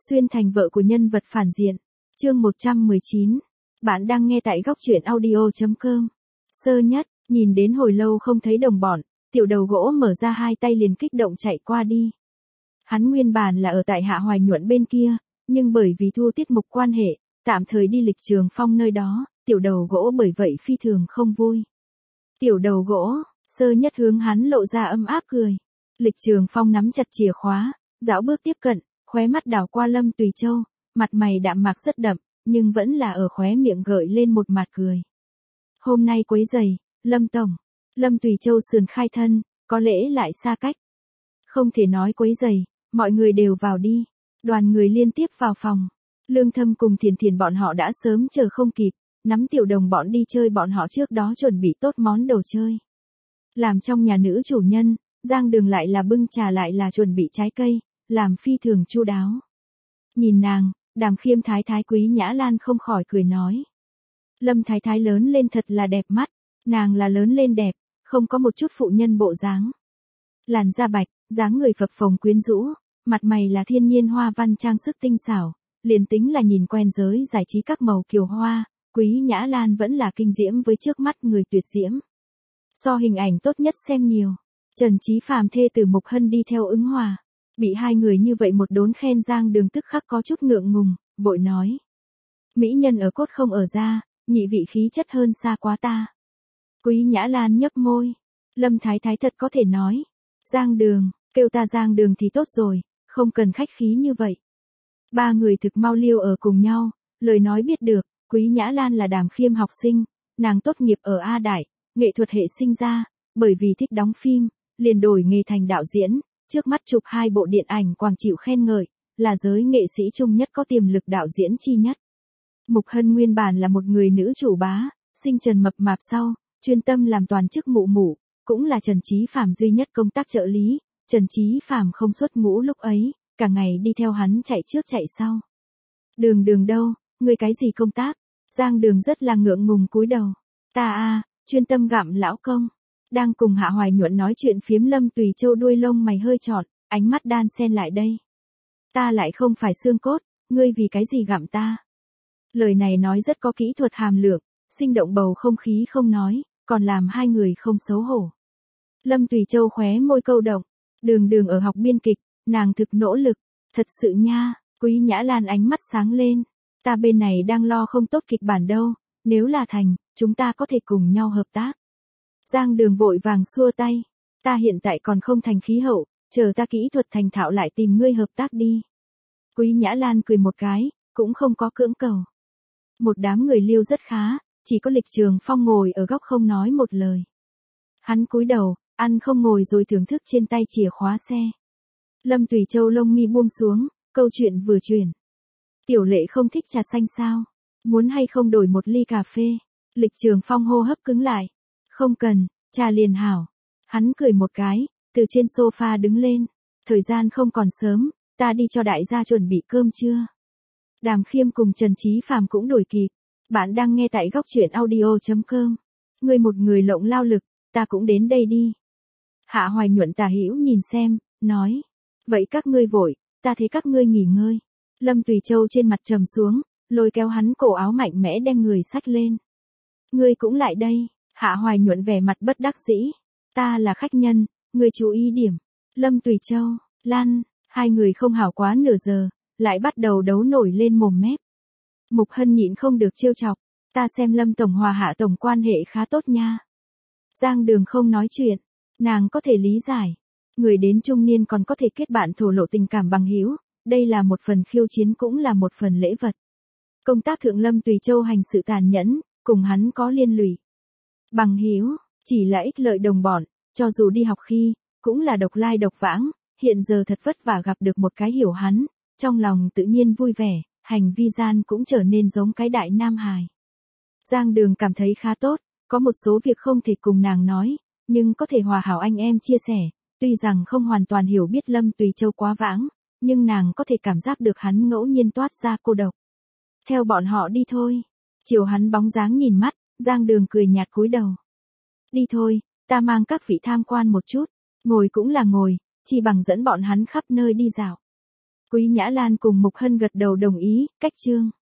Xuyên thành vợ của nhân vật phản diện. Chương 119. Bạn đang nghe tại góc truyện audio.com. Sơ nhất, nhìn đến hồi lâu không thấy đồng bọn, tiểu đầu gỗ mở ra hai tay liền kích động chạy qua đi. Hắn nguyên bản là ở tại Hạ Hoài Nhuận bên kia, nhưng bởi vì thu tiết mục quan hệ, tạm thời đi Lịch Trường Phong nơi đó, tiểu đầu gỗ bởi vậy phi thường không vui. Tiểu đầu gỗ, sơ nhất hướng hắn lộ ra âm áp cười. Lịch Trường Phong nắm chặt chìa khóa, dạo bước tiếp cận, khóe mắt đảo qua Lâm Tùy Châu, mặt mày đạm mạc rất đậm, nhưng vẫn là ở khóe miệng gợi lên một mặt cười. Hôm nay quấy rầy, Lâm tổng. Lâm Tùy Châu sườn khai thân, có lẽ lại xa cách. Không thể nói quấy rầy, mọi người đều vào đi. Đoàn người liên tiếp vào phòng. Lương Thâm cùng Thiền Thiền bọn họ đã sớm chờ không kịp, nắm tiểu đồng bọn đi chơi, bọn họ trước đó chuẩn bị tốt món đồ chơi. Làm trong nhà nữ chủ nhân, Giang Đường lại là bưng trà lại là chuẩn bị trái cây, làm phi thường chu đáo. Nhìn nàng, Đàm Khiêm thái thái Quý Nhã Lan không khỏi cười nói. Lâm thái thái lớn lên thật là đẹp mắt, nàng là lớn lên đẹp, không có một chút phụ nhân bộ dáng. Làn da bạch, dáng người phập phồng quyến rũ, mặt mày là thiên nhiên hoa văn trang sức tinh xảo, liền tính là nhìn quen giới giải trí các màu kiều hoa, Quý Nhã Lan vẫn là kinh diễm với trước mắt người tuyệt diễm. So hình ảnh tốt nhất xem nhiều, Trần Chí Phàm thê tử Mục Hân đi theo ứng hòa. Bị hai người như vậy một đốn khen, Giang Đường tức khắc có chút ngượng ngùng, vội nói. Mỹ nhân ở cốt không ở da, nhị vị khí chất hơn xa quá ta. Quý Nhã Lan nhấp môi. Lâm thái thái thật có thể nói. Giang Đường, kêu ta Giang Đường thì tốt rồi, không cần khách khí như vậy. Ba người thực mau liêu ở cùng nhau, lời nói biết được, Quý Nhã Lan là Đàm Khiêm học sinh, nàng tốt nghiệp ở A Đại, nghệ thuật hệ sinh ra, bởi vì thích đóng phim, liền đổi nghề thành đạo diễn. Trước mắt chụp 2 bộ điện ảnh quảng chịu khen ngợi, là giới nghệ sĩ trung nhất có tiềm lực đạo diễn chi nhất. Mục Hân nguyên bản là một người nữ chủ bá, sinh trần mập mạp sau, chuyên tâm làm toàn chức mụ mụ, cũng là Trần Chí Phàm duy nhất công tác trợ lý. Trần Chí Phàm không xuất ngũ lúc ấy, cả ngày đi theo hắn chạy trước chạy sau. Đường đâu, ngươi cái gì công tác? Giang Đường rất là ngượng ngùng cúi đầu. Ta chuyên tâm gặm lão công. Đang cùng Hạ Hoài Nhuận nói chuyện phiếm, Lâm Tùy Châu đuôi lông mày hơi trọn, ánh mắt đan xen lại đây. Ta lại không phải xương cốt, ngươi vì cái gì gặm ta? Lời này nói rất có kỹ thuật hàm lượng, sinh động bầu không khí không nói, còn làm hai người không xấu hổ. Lâm Tùy Châu khóe môi câu động, đường ở học biên kịch, nàng thực nỗ lực, thật sự nha. Quý Nhã Lan ánh mắt sáng lên, ta bên này đang lo không tốt kịch bản đâu, nếu là thành, chúng ta có thể cùng nhau hợp tác. Giang Đường vội vàng xua tay, ta hiện tại còn không thành khí hậu, chờ ta kỹ thuật thành thạo lại tìm ngươi hợp tác đi. Quý Nhã Lan cười một cái, cũng không có cưỡng cầu. Một đám người liêu rất khá, chỉ có Lịch Trường Phong ngồi ở góc không nói một lời. Hắn cúi đầu, ăn không ngồi rồi thưởng thức trên tay chìa khóa xe. Lâm Tùy Châu lông mi buông xuống, câu chuyện vừa chuyển. Tiểu Lệ không thích trà xanh sao? Muốn hay không đổi một ly cà phê? Lịch Trường Phong hô hấp cứng lại. Không cần, trà liền hảo. Hắn cười một cái, từ trên sofa đứng lên. Thời gian không còn sớm, ta đi cho đại gia chuẩn bị cơm trưa. Đàm Khiêm cùng Trần Chí Phàm cũng đuổi kịp. Bạn đang nghe tại góc truyện audio.com. Ngươi một người lộng lao lực, ta cũng đến đây đi. Hạ Hoài Nhuận tà hữu nhìn xem, nói. Vậy các ngươi vội, ta thấy các ngươi nghỉ ngơi. Lâm Tùy Châu trên mặt trầm xuống, lôi kéo hắn cổ áo mạnh mẽ đem người xách lên. Ngươi cũng lại đây. Hạ Hoài Nhuận vẻ mặt bất đắc dĩ. Ta là khách nhân, ngươi chú ý điểm. Lâm Tùy Châu, Lan, hai người không hảo quá nửa giờ, lại bắt đầu đấu nổi lên mồm mép. Mục Hân nhịn không được trêu chọc. Ta xem Lâm tổng hòa Hạ tổng quan hệ khá tốt nha. Giang Đường không nói chuyện, nàng có thể lý giải. Người đến trung niên còn có thể kết bạn thổ lộ tình cảm bằng hữu, đây là một phần khiêu chiến cũng là một phần lễ vật. Công tác thượng Lâm Tùy Châu hành sự tàn nhẫn, cùng hắn có liên lụy. Bằng hữu, chỉ là ích lợi đồng bọn, cho dù đi học khi, cũng là độc lai độc vãng, hiện giờ thật vất vả gặp được một cái hiểu hắn, trong lòng tự nhiên vui vẻ, hành vi gian cũng trở nên giống cái đại nam hài. Giang Đường cảm thấy khá tốt, có một số việc không thể cùng nàng nói, nhưng có thể hòa hảo anh em chia sẻ, tuy rằng không hoàn toàn hiểu biết Lâm Tùy Châu quá vãng, nhưng nàng có thể cảm giác được hắn ngẫu nhiên toát ra cô độc. Theo bọn họ đi thôi. Chiều hắn bóng dáng nhìn mắt, Giang Đường cười nhạt cúi đầu. Đi thôi, ta mang các vị tham quan một chút, ngồi cũng là ngồi, chỉ bằng dẫn bọn hắn khắp nơi đi dạo. Quý Nhã Lan cùng Mục Hân gật đầu đồng ý, cách chương.